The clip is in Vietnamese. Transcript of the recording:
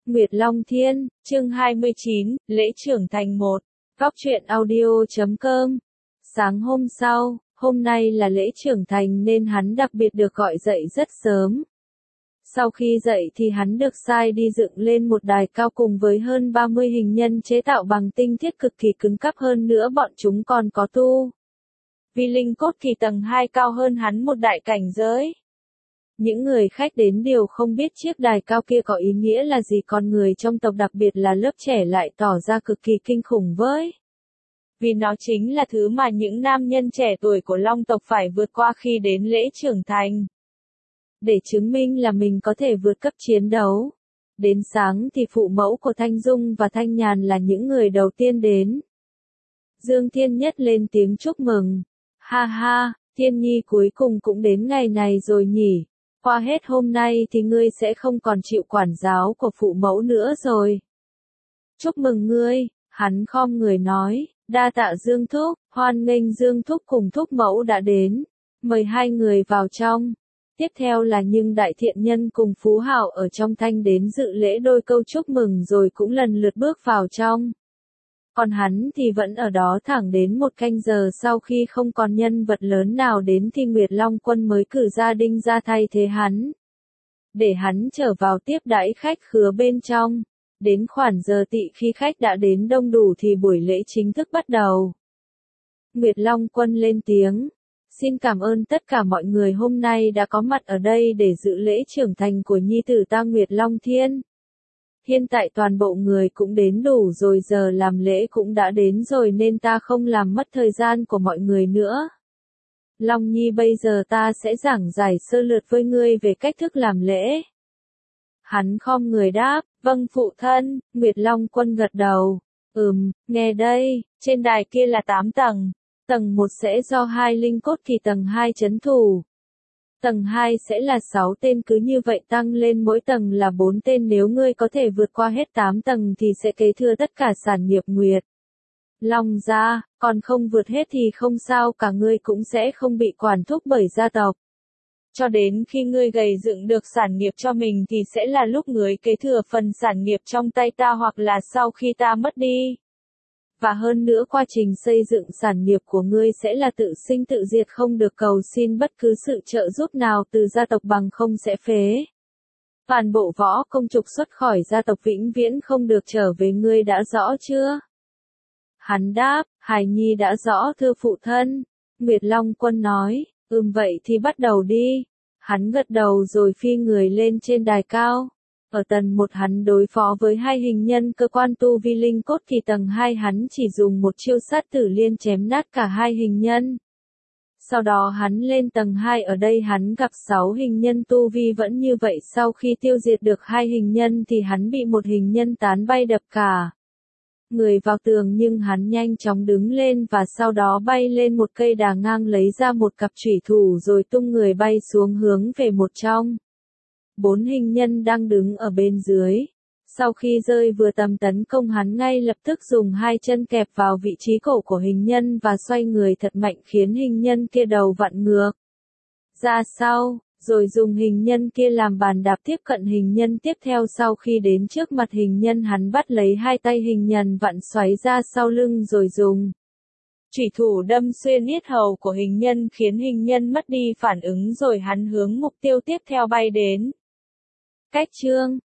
Nguyệt Long Thiên, chương 29, lễ trưởng thành 1. Góc truyện audio.com. Sáng hôm sau, hôm nay là lễ trưởng thành nên hắn đặc biệt được gọi dậy rất sớm. Sau khi dậy thì hắn được sai đi dựng lên một đài cao cùng với hơn 30 hình nhân chế tạo bằng tinh thiết cực kỳ cứng cáp, hơn nữa bọn chúng còn có tu vi linh cốt kỳ tầng 2 cao hơn hắn một đại cảnh giới. Những người khách đến đều không biết chiếc đài cao kia có ý nghĩa là gì, còn người trong tộc đặc biệt là lớp trẻ lại tỏ ra cực kỳ kinh khủng với. Vì nó chính là thứ mà những nam nhân trẻ tuổi của Long tộc phải vượt qua khi đến lễ trưởng thành. Để chứng minh là mình có thể vượt cấp chiến đấu. Đến sáng thì phụ mẫu của Thanh Dung và Thanh Nhàn là những người đầu tiên đến. Dương Thiên Nhất lên tiếng chúc mừng. Ha ha, Thiên Nhi cuối cùng cũng đến ngày này rồi nhỉ. Qua hết hôm nay thì ngươi sẽ không còn chịu quản giáo của phụ mẫu nữa rồi. Chúc mừng ngươi, hắn khom người nói, đa tạ Dương Thúc, hoan nghênh Dương Thúc cùng Thúc mẫu đã đến. Mời hai người vào trong. Tiếp theo là những đại thiện nhân cùng Phú Hảo ở trong Thanh đến dự lễ, đôi câu chúc mừng rồi cũng lần lượt bước vào trong. Còn hắn thì vẫn ở đó thẳng đến một canh giờ sau khi không còn nhân vật lớn nào đến thì Nguyệt Long Quân mới cử gia Đinh ra thay thế hắn. Để hắn trở vào tiếp đãi khách khứa bên trong. Đến khoảng giờ tỵ khi khách đã đến đông đủ thì buổi lễ chính thức bắt đầu. Nguyệt Long Quân lên tiếng. Xin cảm ơn tất cả mọi người hôm nay đã có mặt ở đây để dự lễ trưởng thành của nhi tử ta Nguyệt Long Thiên. Hiện tại toàn bộ người cũng đến đủ rồi, giờ làm lễ cũng đã đến rồi nên ta không làm mất thời gian của mọi người nữa. Long Nhi, bây giờ ta sẽ giảng giải sơ lược với ngươi về cách thức làm lễ. Hắn khom người đáp, vâng phụ thân. Nguyệt Long Quân gật đầu. Nghe đây, trên đài kia là 8 tầng. Tầng 1 sẽ do 2 linh cốt kỳ tầng 2 trấn thủ. Tầng 2 sẽ là 6 tên, cứ như vậy tăng lên mỗi tầng là 4 tên, nếu ngươi có thể vượt qua hết 8 tầng thì sẽ kế thừa tất cả sản nghiệp Nguyệt Long gia, còn không vượt hết thì không sao cả, ngươi cũng sẽ không bị quản thúc bởi gia tộc. Cho đến khi ngươi gầy dựng được sản nghiệp cho mình thì sẽ là lúc ngươi kế thừa phần sản nghiệp trong tay ta, hoặc là sau khi ta mất đi. Và hơn nữa, quá trình xây dựng sản nghiệp của ngươi sẽ là tự sinh tự diệt, không được cầu xin bất cứ sự trợ giúp nào từ gia tộc, bằng không sẽ phế. Toàn bộ võ công trục xuất khỏi gia tộc, vĩnh viễn không được trở về, ngươi đã rõ chưa? Hắn đáp, hài nhi đã rõ thưa phụ thân. Nguyệt Long Quân nói, vậy thì bắt đầu đi. Hắn gật đầu rồi phi người lên trên đài cao. Ở tầng 1 hắn đối phó với 2 hình nhân cơ quan tu vi linh cốt thì tầng 2 hắn chỉ dùng một chiêu sát tử liên chém nát cả 2 hình nhân. Sau đó hắn lên tầng 2, ở đây hắn gặp 6 hình nhân tu vi vẫn như vậy, sau khi tiêu diệt được 2 hình nhân thì hắn bị một hình nhân tán bay đập cả người vào tường, nhưng hắn nhanh chóng đứng lên và sau đó bay lên một cây đà ngang, lấy ra một cặp chủy thủ rồi tung người bay xuống hướng về một trong 4 hình nhân đang đứng ở bên dưới. Sau khi rơi vừa tầm tấn công, hắn ngay lập tức dùng 2 chân kẹp vào vị trí cổ của hình nhân và xoay người thật mạnh, khiến hình nhân kia đầu vặn ngược ra sau, rồi dùng hình nhân kia làm bàn đạp tiếp cận hình nhân tiếp theo. Sau khi đến trước mặt hình nhân, hắn bắt lấy 2 tay hình nhân vặn xoáy ra sau lưng rồi dùng chủy thủ đâm xuyên yết hầu của hình nhân, khiến hình nhân mất đi phản ứng, rồi hắn hướng mục tiêu tiếp theo bay đến. Cách chương